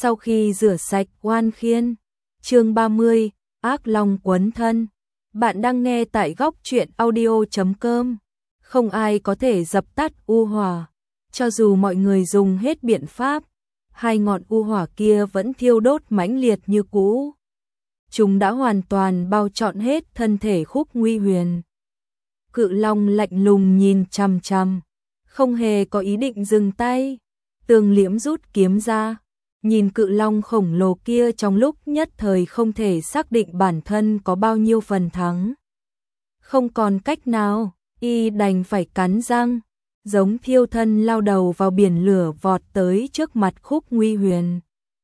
Sau khi rửa sạch oan khiên, chương 30, ác long quấn thân. Bạn đang nghe tại góc truyện audio.com. Không ai có thể dập tắt u hỏa, cho dù mọi người dùng hết biện pháp, hai ngọn u hỏa kia vẫn thiêu đốt mãnh liệt như cũ. Chúng đã hoàn toàn bao trọn hết thân thể Khúc Nguy Huyền. Cự long lạnh lùng nhìn chằm chằm, không hề có ý định dừng tay. Tương Liễm rút kiếm ra, nhìn cự long khổng lồ kia trong lúc nhất thời không thể xác định bản thân có bao nhiêu phần thắng. Không còn cách nào, y đành phải cắn răng, giống thiêu thân lao đầu vào biển lửa vọt tới trước mặt Khúc Nguy Huyền.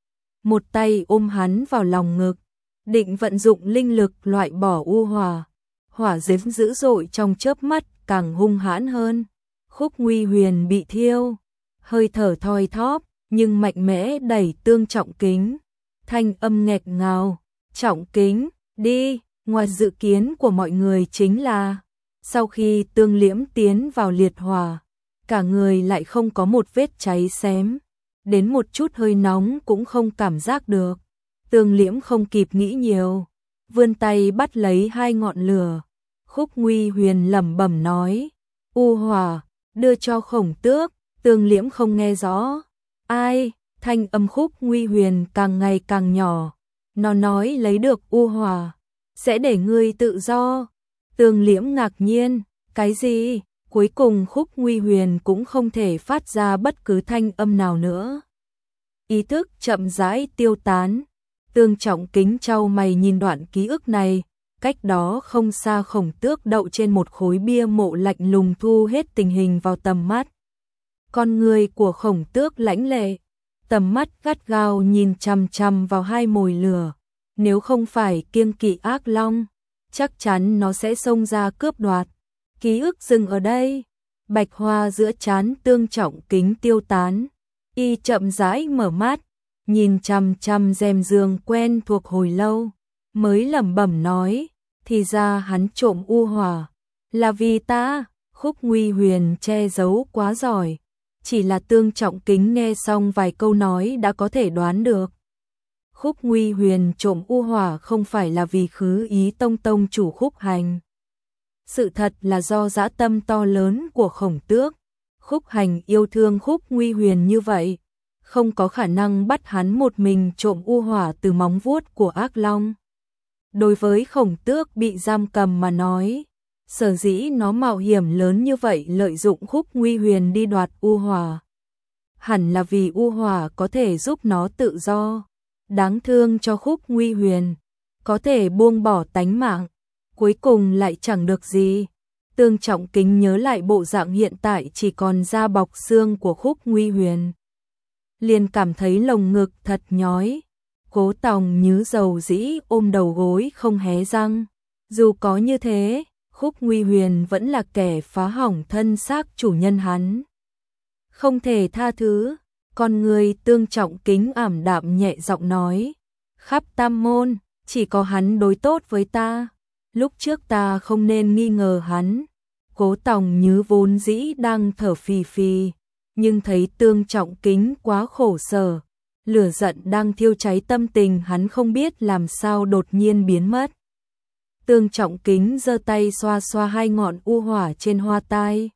Một tay ôm hắn vào lòng ngực, định vận dụng linh lực loại bỏ u hỏa. Hỏa diễm dữ dội trong chớp mắt càng hung hãn hơn. Khúc Nguy Huyền bị thiêu, hơi thở thoi thóp, nhưng mạnh mẽ đẩy Tương Trọng Kính. Thanh âm nghẹt ngào, "Trọng Kính, đi." Ngoài dự kiến của mọi người chính là, sau khi Tương Liễm tiến vào liệt hỏa, cả người lại không có một vết cháy xém, đến một chút hơi nóng cũng không cảm giác được. Tương Liễm không kịp nghĩ nhiều, vươn tay bắt lấy hai ngọn lửa. Khúc Nguy Huyền lẩm bẩm nói, "U hỏa, đưa cho Khổng Tước." Tương Liễm không nghe rõ. "Ai?" Thanh âm Khúc Nguy Huyền càng ngày càng nhỏ. "Nó nói lấy được u hỏa sẽ để ngươi tự do." Tương Liễm ngạc nhiên, "Cái gì?" Cuối cùng Khúc Nguy Huyền cũng không thể phát ra bất cứ thanh âm nào nữa. Ý thức chậm rãi tiêu tán. Tương Trọng Kính chau mày nhìn đoạn ký ức này. Cách đó không xa Khổng Tước đậu trên một khối bia mộ lạnh lùng thu hết tình hình vào tầm mắt. Con người của Khổng Tước lãnh lệ, tầm mắt gắt gao nhìn chằm chằm vào hai mồi lửa. Nếu không phải kiêng kỵ ác long, chắc chắn nó sẽ xông ra cướp đoạt. Ký ức dừng ở đây. Bạch hoa giữa trán Tương Trọng Kính tiêu tán. Y chậm rãi mở mắt, nhìn chằm chằm rèm giường quen thuộc hồi lâu, mới lẩm bẩm nói, "Thì ra hắn trộm u hỏa là vì ta." Khúc Nguy Huyền che giấu quá giỏi, chỉ là Tương Trọng Kính nghe xong vài câu nói đã có thể đoán được. Khúc Nguy Huyền trộm u hỏa không phải là vì khứ ý tông chủ Khúc Hành. Sự thật là do dã tâm to lớn của Khổng Tước. Khúc Hành yêu thương Khúc Nguy Huyền như vậy, không có khả năng bắt hắn một mình trộm u hỏa từ móng vuốt của ác long. Đối với Khổng Tước bị giam cầm mà nói, sở dĩ nó mạo hiểm lớn như vậy lợi dụng Khúc Nguy Huyền đi đoạt u hỏa, hẳn là vì u hỏa có thể giúp nó tự do. Đáng thương cho Khúc Nguy Huyền, có thể buông bỏ tánh mạng, cuối cùng lại chẳng được gì. Tương Trọng Kính nhớ lại bộ dạng hiện tại chỉ còn da bọc xương của Khúc Nguy Huyền, liền cảm thấy lồng ngực thật nhói. Cố Tòng Nhứ dầu dĩ ôm đầu gối không hé răng. Dù có như thế, Khúc Nguy Huyền vẫn là kẻ phá hỏng thân xác chủ nhân hắn, không thể tha thứ. Con người Tương Trọng Kính ảm đạm nhẹ giọng nói, "Khắp Tam Môn, chỉ có hắn đối tốt với ta. Lúc trước ta không nên nghi ngờ hắn." Cố Tòng Nhứ vốn dĩ đang thở phì phì, nhưng thấy Tương Trọng Kính quá khổ sở, lửa giận đang thiêu cháy tâm tình hắn không biết làm sao đột nhiên biến mất. Tương Trọng Kính giơ tay xoa xoa hai ngọn u hỏa trên hoa tai.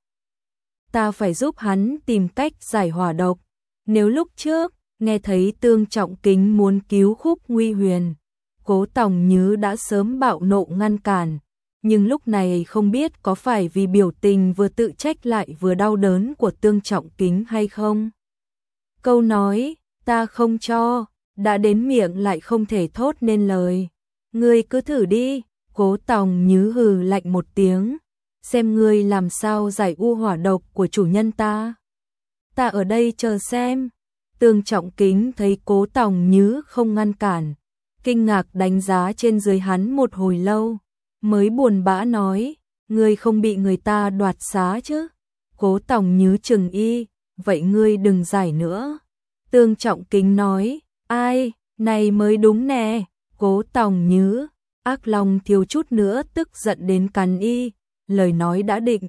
"Ta phải giúp hắn tìm cách giải hỏa độc." Nếu lúc trước nghe thấy Tương Trọng Kính muốn cứu Khúc Nguy Huyền, Cố Tòng Nhứ đã sớm bạo nộ ngăn cản, nhưng lúc này không biết có phải vì biểu tình vừa tự trách lại vừa đau đớn của Tương Trọng Kính hay không. Câu nói "ta không cho" đã đến miệng lại không thể thốt nên lời. "Ngươi cứ thử đi." Cố Tòng Nhứ hừ lạnh một tiếng, "Xem ngươi làm sao giải u hỏa độc của chủ nhân ta. Ta ở đây chờ xem." Tương Trọng Kính thấy Cố Tòng Nhứ không ngăn cản, kinh ngạc đánh giá trên dưới hắn một hồi lâu, mới buồn bã nói, "Ngươi không bị người ta đoạt xá chứ?" Cố Tòng Nhứ chừng y, "Vậy ngươi đừng giải nữa." Tương Trọng Kính nói, "Ai, này mới đúng nè." Cố Tòng Nhứ, ác long thiếu chút nữa tức giận đến cắn y, lời nói đã định.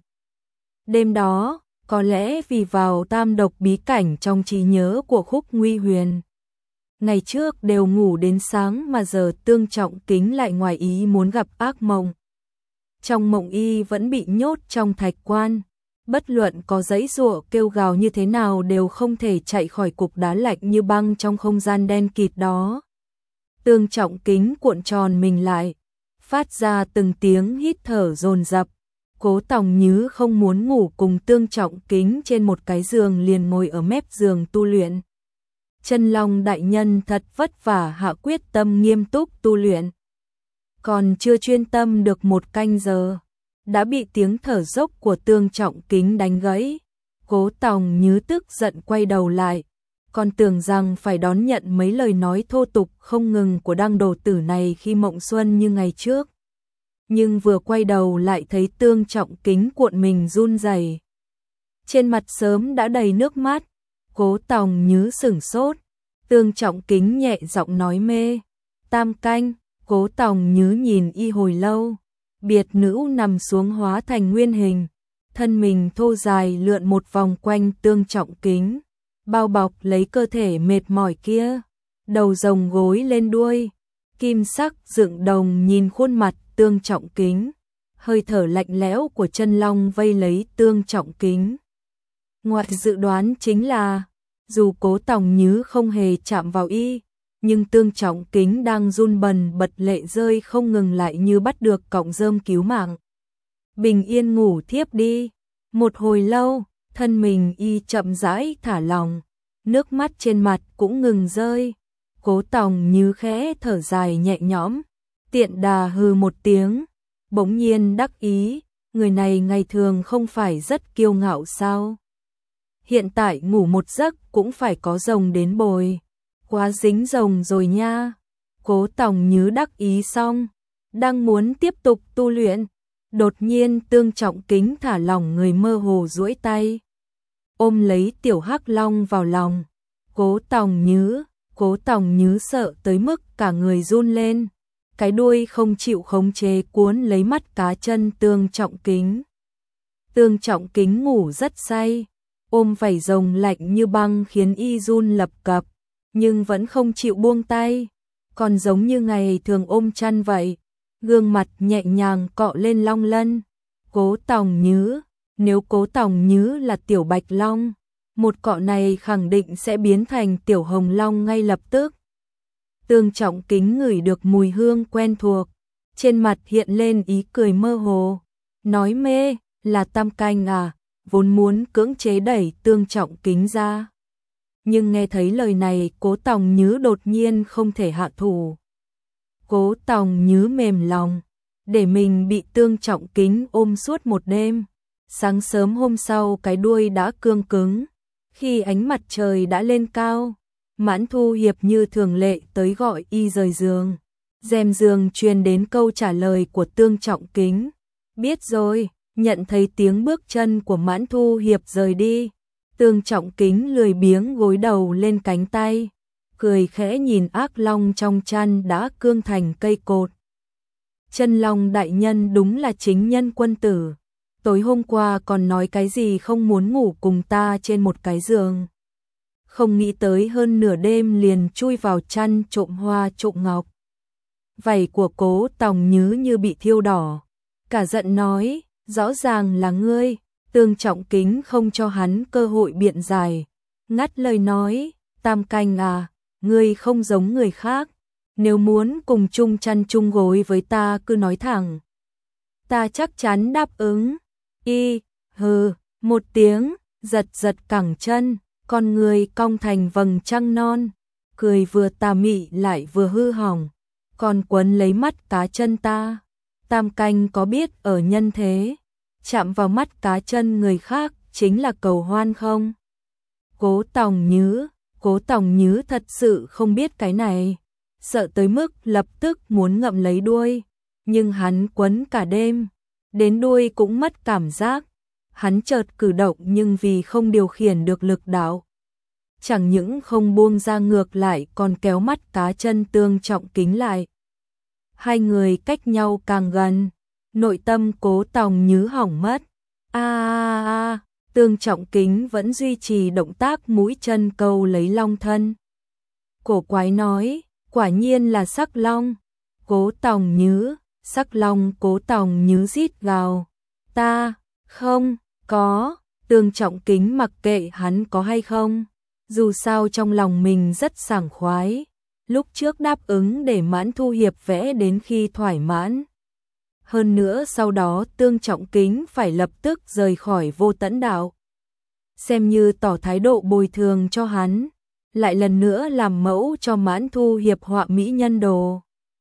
Đêm đó, có lẽ vì vào tam độc bí cảnh trong trí nhớ của Khúc Nguy Huyền, Ngày trước đều ngủ đến sáng mà giờ Tương Trọng Kính lại ngoài ý muốn gặp ác mộng. Trong mộng y vẫn bị nhốt trong thạch quan, bất luận có giãy giụa kêu gào như thế nào đều không thể chạy khỏi cục đá lạnh như băng trong không gian đen kịt đó. Tương Trọng Kính cuộn tròn mình lại, phát ra từng tiếng hít thở dồn dập. Cố Tòng Nhứ không muốn ngủ cùng Tương Trọng Kính trên một cái giường, liền ngồi ở mép giường tu luyện. Chân Long đại nhân thật vất vả hạ quyết tâm nghiêm túc tu luyện. Còn chưa chuyên tâm được một canh giờ, đã bị tiếng thở dốc của Tương Trọng Kính đánh gãy. Cố Tòng Nhứ tức giận quay đầu lại, còn tưởng rằng phải đón nhận mấy lời nói thô tục không ngừng của đăng đồ tử này khi mộng xuân như ngày trước. Nhưng vừa quay đầu lại thấy Tương Trọng Kính cuộn mình run rẩy, trên mặt sớm đã đầy nước mắt. Cố Tòng Nhứ sửng sốt, Tương Trọng Kính nhẹ giọng nói mê. Tam canh. Cố Tòng Nhứ nhìn y hồi lâu, biệt nữ nằm xuống hóa thành nguyên hình, thân mình thô dài lượn một vòng quanh Tương Trọng Kính, bao bọc lấy cơ thể mệt mỏi kia, đầu rồng gối lên đuôi, kim sắc dựng đồng nhìn khuôn mặt Tương Trọng Kính, hơi thở lạnh lẽo của chân long vây lấy Tương Trọng Kính. Ngoài dự đoán chính là, dù Cố Tòng Nhứ không hề chạm vào y, nhưng Tương Trọng Kính đang run bần bật lệ rơi không ngừng lại như bắt được cọng rơm cứu mạng. Bình yên ngủ thiếp đi. Một hồi lâu, thân mình y chậm rãi thả lỏng, nước mắt trên mặt cũng ngừng rơi. Cố Tòng Nhứ khẽ thở dài nhẹ nhõm, tiện đà hừ một tiếng, bỗng nhiên đắc ý, người này ngày thường không phải rất kiêu ngạo sao? Hiện tại ngủ một giấc cũng phải có rồng đến bồi. Quá dính rồng rồi nha. Cố Tòng Nhứ đắc ý xong, đang muốn tiếp tục tu luyện, đột nhiên Tương Trọng Kính thả lỏng người, mơ hồ duỗi tay, ôm lấy tiểu hắc long vào lòng. Cố Tòng Nhứ sợ tới mức cả người run lên, cái đuôi không chịu khống chế cuốn lấy mắt cá chân Tương Trọng Kính. Tương Trọng Kính ngủ rất say, ôm vảy rồng lạnh như băng khiến y run lập cập, nhưng vẫn không chịu buông tay, còn giống như ngày thường ôm chăn vậy, gương mặt nhẹ nhàng cọ lên long lân. Cố Tòng Nhứ, nếu Cố Tòng Nhứ là tiểu bạch long, một cọ này khẳng định sẽ biến thành tiểu hồng long ngay lập tức. Tương Trọng Kính ngửi được mùi hương quen thuộc, trên mặt hiện lên ý cười mơ hồ, nói mê, là Tam canh à, vốn muốn cưỡng chế đẩy Tương Trọng Kính ra. Nhưng nghe thấy lời này, Cố Tòng Nhứ đột nhiên không thể hạ thủ. Cố Tòng Nhứ mềm lòng, để mình bị Tương Trọng Kính ôm suốt một đêm. Sáng sớm hôm sau cái đuôi đã cương cứng, khi ánh mặt trời đã lên cao, Mãn Thu Hiệp như thường lệ tới gọi y rời giường. Rèm giường truyền đến câu trả lời của Tương Trọng Kính. Biết rồi. Nhận thấy tiếng bước chân của Mãn Thu Hiệp rời đi, Tương Trọng Kính lười biếng gối đầu lên cánh tay, cười khẽ nhìn ác long trong chăn đã cương thành cây cột. Chân Long đại nhân đúng là chính nhân quân tử, tối hôm qua còn nói cái gì không muốn ngủ cùng ta trên một cái giường. Không nghĩ tới hơn nửa đêm liền chui vào chăn trộm hoa trộm ngọc. Vảy của Cố Tòng Nhứ như bị thiêu đỏ, cả giận nói, rõ ràng là ngươi. Tương Trọng Kính không cho hắn cơ hội biện giải, ngắt lời nói, Tam canh à, ngươi không giống người khác, nếu muốn cùng chung chăn chung gối với ta cứ nói thẳng. Ta chắc chắn đáp ứng. Y, hừ, một tiếng, giật giật cẳng chân, con người cong thành vầng trăng non, cười vừa tà mị lại vừa hư hỏng, còn quấn lấy mắt cá chân ta. Tam canh có biết ở nhân thế, chạm vào mắt cá chân người khác chính là cầu hoan không? Cố Tòng Nhứ thật sự không biết cái này, sợ tới mức lập tức muốn ngậm lấy đuôi, nhưng hắn quấn cả đêm, đến đuôi cũng mất cảm giác. Hắn chợt cử động nhưng vì không điều khiển được lực đạo, chẳng những không buông ra ngược lại còn kéo mắt cá chân Tương Trọng Kính lại. Hai người cách nhau càng gần, nội tâm Cố Tòng Nhứ hỏng mất. Tương Trọng Kính vẫn duy trì động tác mũi chân câu lấy long thân. cổ quái nói, quả nhiên là Sắc Long. Cố Tòng Nhứ, Sắc Long. Cố Tòng Nhứ rít gào, ta không có. Tương Trọng Kính mặc kệ hắn có hay không, dù sao trong lòng mình rất sảng khoái, lúc trước đáp ứng để Mãn Thu Hiệp vẽ đến khi thoải mãn. Hơn nữa sau đó Tương Trọng Kính phải lập tức rời khỏi Vô Tẫn Đạo, xem như tỏ thái độ bồi thường cho hắn, lại lần nữa làm mẫu cho Mãn Thu Hiệp họa mỹ nhân đồ.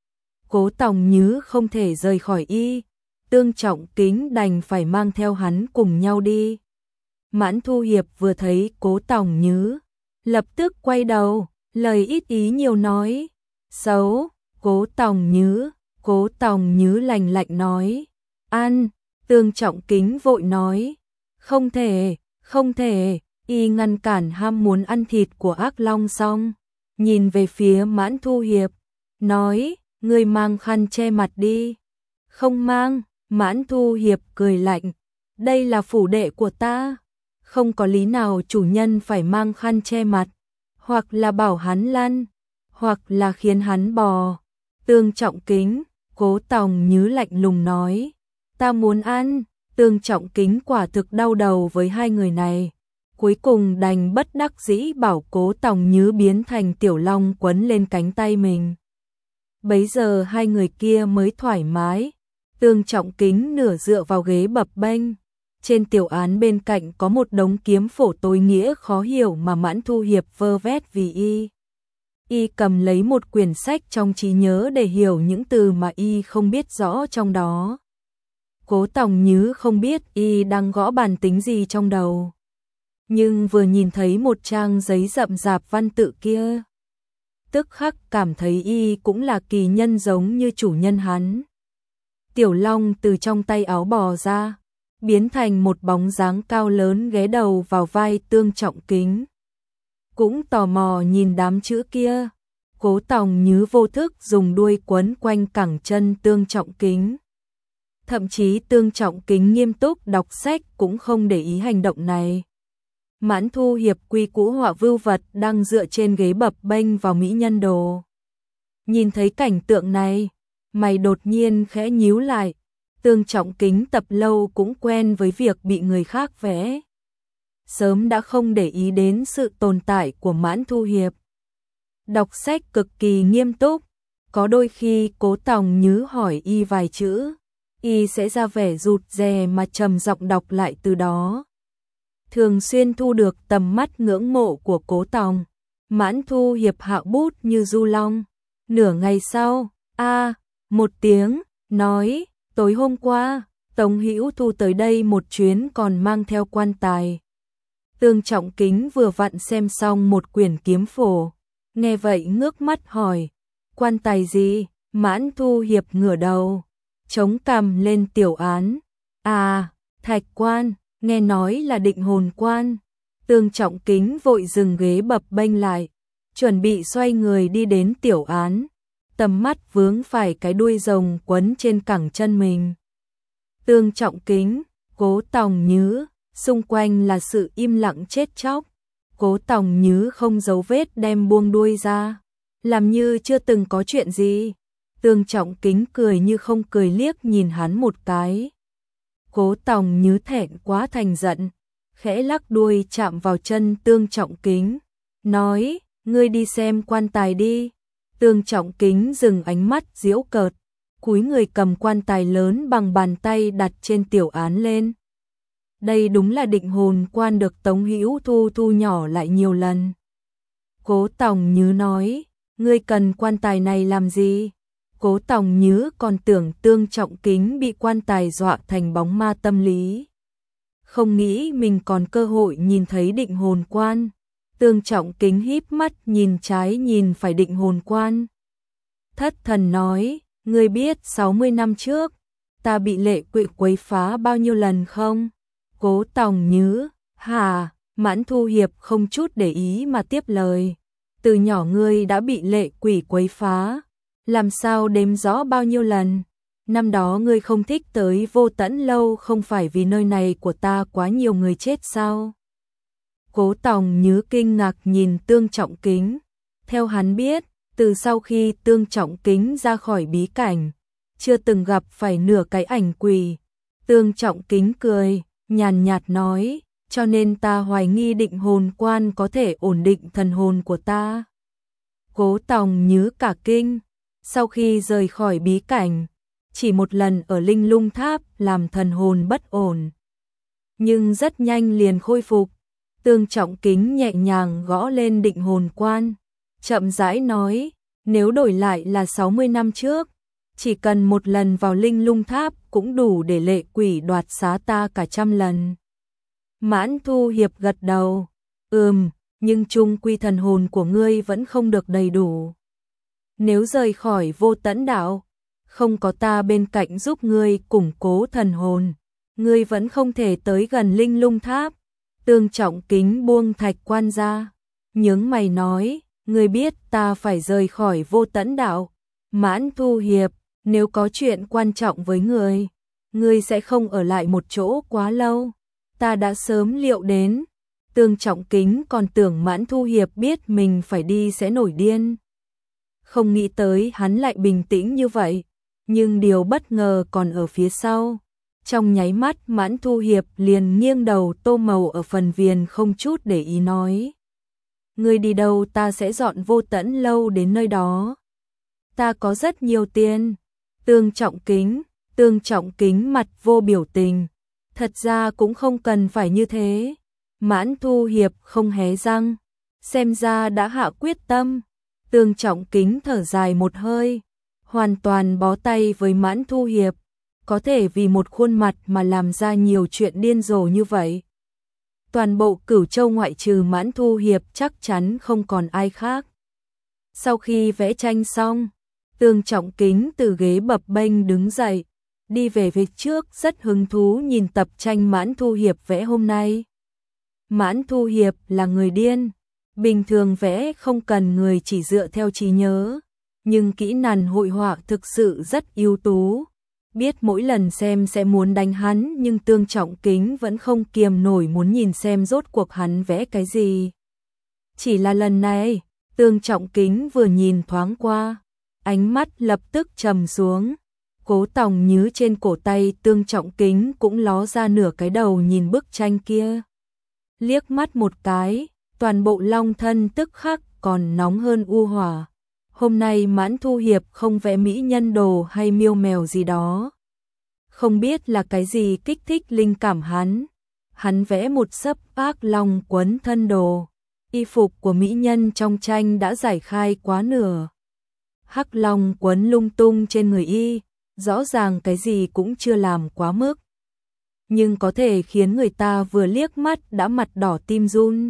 Cố Tòng Nhứ không thể rời khỏi y, Tương Trọng Kính đành phải mang theo hắn cùng nhau đi. Mãn Thu Hiệp vừa thấy Cố Tòng Nhứ, lập tức quay đầu, lời ít ý nhiều nói, xấu. Cố Tòng Nhứ. Cố Tòng Nhứ lạnh lạnh nói, ăn. Tương Trọng Kính vội nói, không thể, không thể. Y ngăn cản ham muốn ăn thịt của ác long xong, nhìn về phía Mãn Thu Hiệp, nói, ngươi mang khăn che mặt đi. Không mang. Mãn Thu Hiệp cười lạnh, đây là phủ đệ của ta, không có lý nào chủ nhân phải mang khăn che mặt, hoặc là bảo hắn lăn, hoặc là khiến hắn bò. Tương Trọng Kính. Cố Tòng Nhứ lạnh lùng nói, ta muốn ăn. Tương Trọng Kính quả thực đau đầu với hai người này, cuối cùng đành bất đắc dĩ bảo Cố Tòng Nhứ biến thành tiểu long quấn lên cánh tay mình. Bấy giờ hai người kia mới thoải mái. Tương Trọng Kính nửa dựa vào ghế bập bênh, trên tiểu án bên cạnh có một đống kiếm phổ tối nghĩa khó hiểu mà Mãn Thu Hiệp vơ vét vì y. Y cầm lấy một quyển sách trong trí nhớ để hiểu những từ mà y không biết rõ trong đó. Cố Tòng Nhứ không biết y đang gõ bàn tính gì trong đầu, nhưng vừa nhìn thấy một trang giấy rậm rạp văn tự kia, tức khắc cảm thấy y cũng là kỳ nhân giống như chủ nhân hắn. Tiểu long từ trong tay áo bò ra, biến thành một bóng dáng cao lớn ghé đầu vào vai Tương Trọng Kính, cũng tò mò nhìn đám chữ kia. Cố Tòng Nhứ vô thức dùng đuôi quấn quanh cẳng chân Tương Trọng Kính. Thậm chí Tương Trọng Kính nghiêm túc đọc sách cũng không để ý hành động này. Mãn Thu Hiệp quy cũ họa vưu vật đang dựa trên ghế bập bênh vào mỹ nhân đồ. Nhìn thấy cảnh tượng này, mày đột nhiên khẽ nhíu lại. Tương Trọng Kính tập lâu cũng quen với việc bị người khác vẽ, sớm đã không để ý đến sự tồn tại của Mãn Thu Hiệp. Đọc sách cực kỳ nghiêm túc, có đôi khi Cố Tòng Nhứ hỏi y vài chữ, y sẽ ra vẻ rụt rè mà trầm giọng đọc lại từ đó. Thường xuyên thu được tầm mắt ngưỡng mộ của Cố Tòng. Mãn Thu Hiệp hạ bút như du long. Nửa ngày sau, một tiếng, nói, tối hôm qua, Tống Hữu Thu tới đây một chuyến còn mang theo quan tài. Tương Trọng Kính vừa vặn xem xong một quyển kiếm phổ, nghe vậy ngước mắt hỏi, quan tài gì? Mãn Thu Hiệp ngửa đầu, chống cằm lên tiểu án, Thạch quan, nghe nói là Định Hồn quan. Tương Trọng Kính vội dừng ghế bập bênh lại, chuẩn bị xoay người đi đến tiểu án, tầm mắt vướng phải cái đuôi rồng quấn trên cẳng chân mình. Tương Trọng Kính, Cố Tòng Nhứ, xung quanh là sự im lặng chết chóc. Cố Tòng Nhứ không giấu vết đem buông đuôi ra, làm như chưa từng có chuyện gì. Tương Trọng Kính cười như không cười liếc nhìn hắn một cái. Cố Tòng Nhứ thẹn quá thành giận, khẽ lắc đuôi chạm vào chân Tương Trọng Kính, nói, ngươi đi xem quan tài đi. Tương Trọng Kính dừng ánh mắt giễu cợt, cúi người cầm quan tài lớn bằng bàn tay đặt trên tiểu án lên. Đây đúng là Định Hồn quan được Tống Hữu Thu thu nhỏ lại nhiều lần. Cố Tòng Nhứ nói, ngươi cần quan tài này làm gì? Cố Tòng Nhứ còn tưởng Tương Trọng Kính bị quan tài dọa thành bóng ma tâm lý, không nghĩ mình còn cơ hội nhìn thấy Định Hồn quan. Tương Trọng Kính híp mắt nhìn trái nhìn phải Định Hồn quan, thất thần nói, ngươi biết 60 năm trước ta bị Lệ Quỵ quấy phá bao nhiêu lần không? Cố Tòng Nhứ, hả? Mãn Thu Hiệp không chút để ý mà tiếp lời, từ nhỏ ngươi đã bị Lệ Quỷ quấy phá, làm sao đếm rõ bao nhiêu lần? Năm đó ngươi không thích tới Vô Tẫn lâu không phải vì nơi này của ta quá nhiều người chết sao? Cố Tòng Nhứ kinh ngạc nhìn Tương Trọng Kính, Theo hắn biết, từ sau khi Tương Trọng Kính ra khỏi bí cảnh, chưa từng gặp phải nửa cái ảnh quỷ. Tương Trọng Kính cười, nhàn nhạt nói, cho nên ta hoài nghi định hồn quan có thể ổn định thần hồn của ta. Cố Tòng Nhứ cả kinh, sau khi rời khỏi bí cảnh, chỉ một lần ở Linh Lung Tháp làm thần hồn bất ổn. Nhưng rất nhanh liền khôi phục. Tương Trọng Kính nhẹ nhàng gõ lên định hồn quan, chậm rãi nói, nếu đổi lại là 60 năm trước, chỉ cần một lần vào Linh Lung Tháp cũng đủ để lệ quỷ đoạt xá ta cả 100 lần. Mãn Thu Hiệp gật đầu, nhưng chung quy thần hồn của ngươi vẫn không được đầy đủ. Nếu rời khỏi Vô Tẫn Đạo, không có ta bên cạnh giúp ngươi củng cố thần hồn, ngươi vẫn không thể tới gần Linh Lung Tháp. Tương Trọng Kính buông thạch quan ra, nhướng mày nói, ngươi biết ta phải rời khỏi Vô Tẫn Đạo. Mãn Thu Hiệp, nếu có chuyện quan trọng với ngươi sẽ không ở lại một chỗ quá lâu. Ta đã sớm liệu đến. Tương Trọng Kính còn tưởng Mãn Thu Hiệp biết mình phải đi sẽ nổi điên. Không nghĩ tới hắn lại bình tĩnh như vậy, nhưng điều bất ngờ còn ở phía sau. Trong nháy mắt Mãn Thu Hiệp liền nghiêng đầu tô màu ở phần viền không chút để ý nói. Ngươi đi đâu ta sẽ dọn Vô Tẫn Lâu đến nơi đó. Ta có rất nhiều tiền. Tương Trọng Kính mặt vô biểu tình. Thật ra cũng không cần phải như thế. Mãn Thu Hiệp không hé răng, xem ra đã hạ quyết tâm. Tương Trọng Kính thở dài một hơi, hoàn toàn bó tay với Mãn Thu Hiệp, có thể vì một khuôn mặt mà làm ra nhiều chuyện điên rồ như vậy. Toàn bộ Cửu Châu ngoại trừ Mãn Thu Hiệp chắc chắn không còn ai khác. Sau khi vẽ tranh xong, Tương Trọng Kính từ ghế bập bênh đứng dậy, đi về phía trước rất hứng thú nhìn tập tranh Mãn Thu Hiệp vẽ hôm nay. Mãn Thu Hiệp là người điên, bình thường vẽ không cần người chỉ dựa theo trí nhớ, nhưng kỹ năng hội họa thực sự rất ưu tú. Biết mỗi lần xem sẽ muốn đánh hắn, nhưng Tương Trọng Kính vẫn không kiềm nổi muốn nhìn xem rốt cuộc hắn vẽ cái gì. Chỉ là lần này, Tương Trọng Kính vừa nhìn thoáng qua, ánh mắt lập tức trầm xuống. Cố Tòng Nhứ trên cổ tay Tương Trọng Kính cũng ló ra nửa cái đầu nhìn bức tranh kia. Liếc mắt một cái, toàn bộ long thân tức khắc còn nóng hơn u hỏa. Hôm nay Mãn Thu Hiệp không vẽ mỹ nhân đồ hay miêu mèo gì đó. Không biết là cái gì kích thích linh cảm hắn. Hắn vẽ một sấp ác long quấn thân đồ. Y phục của mỹ nhân trong tranh đã giải khai quá nửa. Hắc long quấn lung tung trên người y, rõ ràng cái gì cũng chưa làm quá mức. Nhưng có thể khiến người ta vừa liếc mắt đã mặt đỏ tim run.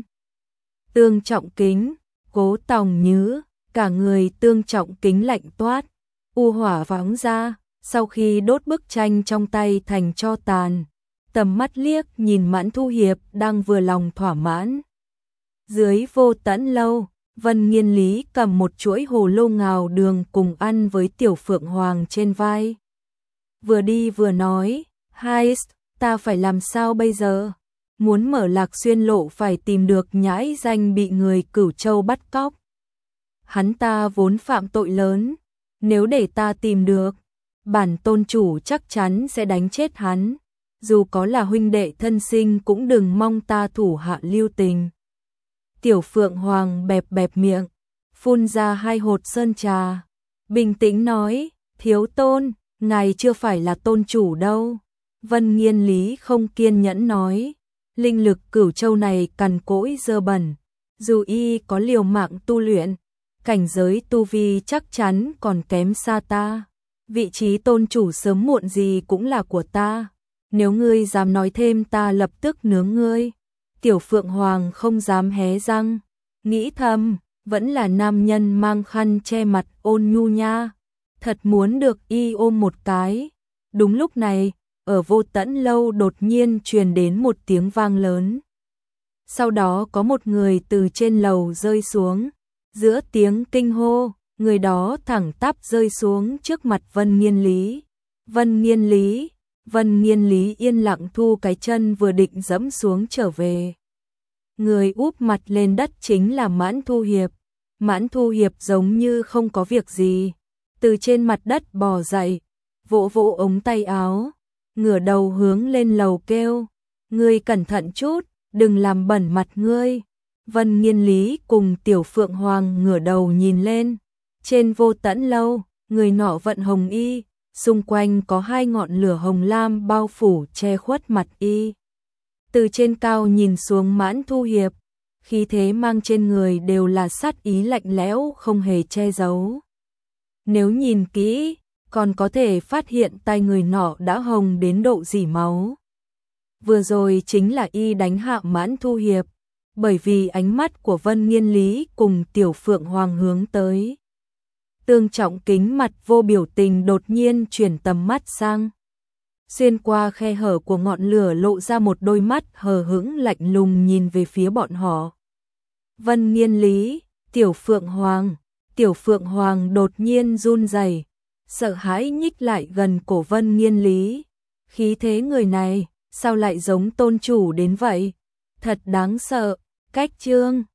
Tương Trọng Kính, Cố Tòng Nhứ, cả người Tương Trọng Kính lạnh toát, u hỏa phóng ra, sau khi đốt bức tranh trong tay thành tro tàn, tầm mắt liếc nhìn Mãn Thu Hiệp đang vừa lòng thỏa mãn. Dưới Vô Tẫn Lâu, Vân Nghiên Lý cầm một chuỗi hồ lô ngào đường cùng ăn với Tiểu Phượng Hoàng trên vai. Vừa đi vừa nói, Heist, ta phải làm sao bây giờ? Muốn mở Lạc Xuyên lộ phải tìm được nhãi danh bị người Cửu Châu bắt cóc. Hắn ta vốn phạm tội lớn, nếu để ta tìm được, bản tôn chủ chắc chắn sẽ đánh chết hắn. Dù có là huynh đệ thân sinh cũng đừng mong ta thủ hạ lưu tình. Tiểu Phượng Hoàng bẹp bẹp miệng, phun ra 2 hột sơn trà, bình tĩnh nói, thiếu tôn, ngài chưa phải là tôn chủ đâu. Vân Nghiên Lý không kiên nhẫn nói, linh lực Cửu Châu này cằn cỗi dơ bẩn, dù y có liều mạng tu luyện, cảnh giới tu vi chắc chắn còn kém xa ta. Vị trí tôn chủ sớm muộn gì cũng là của ta, nếu ngươi dám nói thêm ta lập tức nướng ngươi. Tiểu Phượng Hoàng không dám hé răng, nghĩ thầm, vẫn là nam nhân mang khăn che mặt ôn nhu nha, thật muốn được y ôm một cái. Đúng lúc này, ở Vô Tẫn Lâu đột nhiên truyền đến một tiếng vang lớn. Sau đó có một người từ trên lầu rơi xuống, giữa tiếng kinh hô, người đó thẳng tắp rơi xuống trước mặt Vân Nghiên Lý. Vân Nghiên Lý yên lặng thu cái chân vừa định dẫm xuống trở về. Người úp mặt lên đất chính là Mãn Thu Hiệp. Mãn Thu Hiệp giống như không có việc gì, từ trên mặt đất bò dậy, vỗ vỗ ống tay áo, ngửa đầu hướng lên lầu kêu, ngươi cẩn thận chút, đừng làm bẩn mặt ngươi. Vân Nghiên Lý cùng Tiểu Phượng Hoàng ngửa đầu nhìn lên, trên Vô Tẫn lâu, người nọ vận hồng y, xung quanh có hai ngọn lửa hồng lam bao phủ che khuất mặt y. Từ trên cao nhìn xuống Mãn Thu Hiệp, khí thế mang trên người đều là sát ý lạnh lẽo không hề che giấu. Nếu nhìn kỹ, còn có thể phát hiện tay người nọ đã hồng đến độ rỉ máu. Vừa rồi chính là y đánh hạ Mãn Thu Hiệp, bởi vì ánh mắt của Vân Nghiên Lý cùng Tiểu Phượng Hoàng hướng tới. Tương Trọng Kính mặt vô biểu tình đột nhiên chuyển tầm mắt sang. Xuyên qua khe hở của ngọn lửa lộ ra một đôi mắt hờ hững lạnh lùng nhìn về phía bọn họ. Vân Nghiên Lý, Tiểu Phượng Hoàng đột nhiên run rẩy, sợ hãi nhích lại gần cổ Vân Nghiên Lý. Khí thế người này, sao lại giống tôn chủ đến vậy? Thật đáng sợ. Cách chương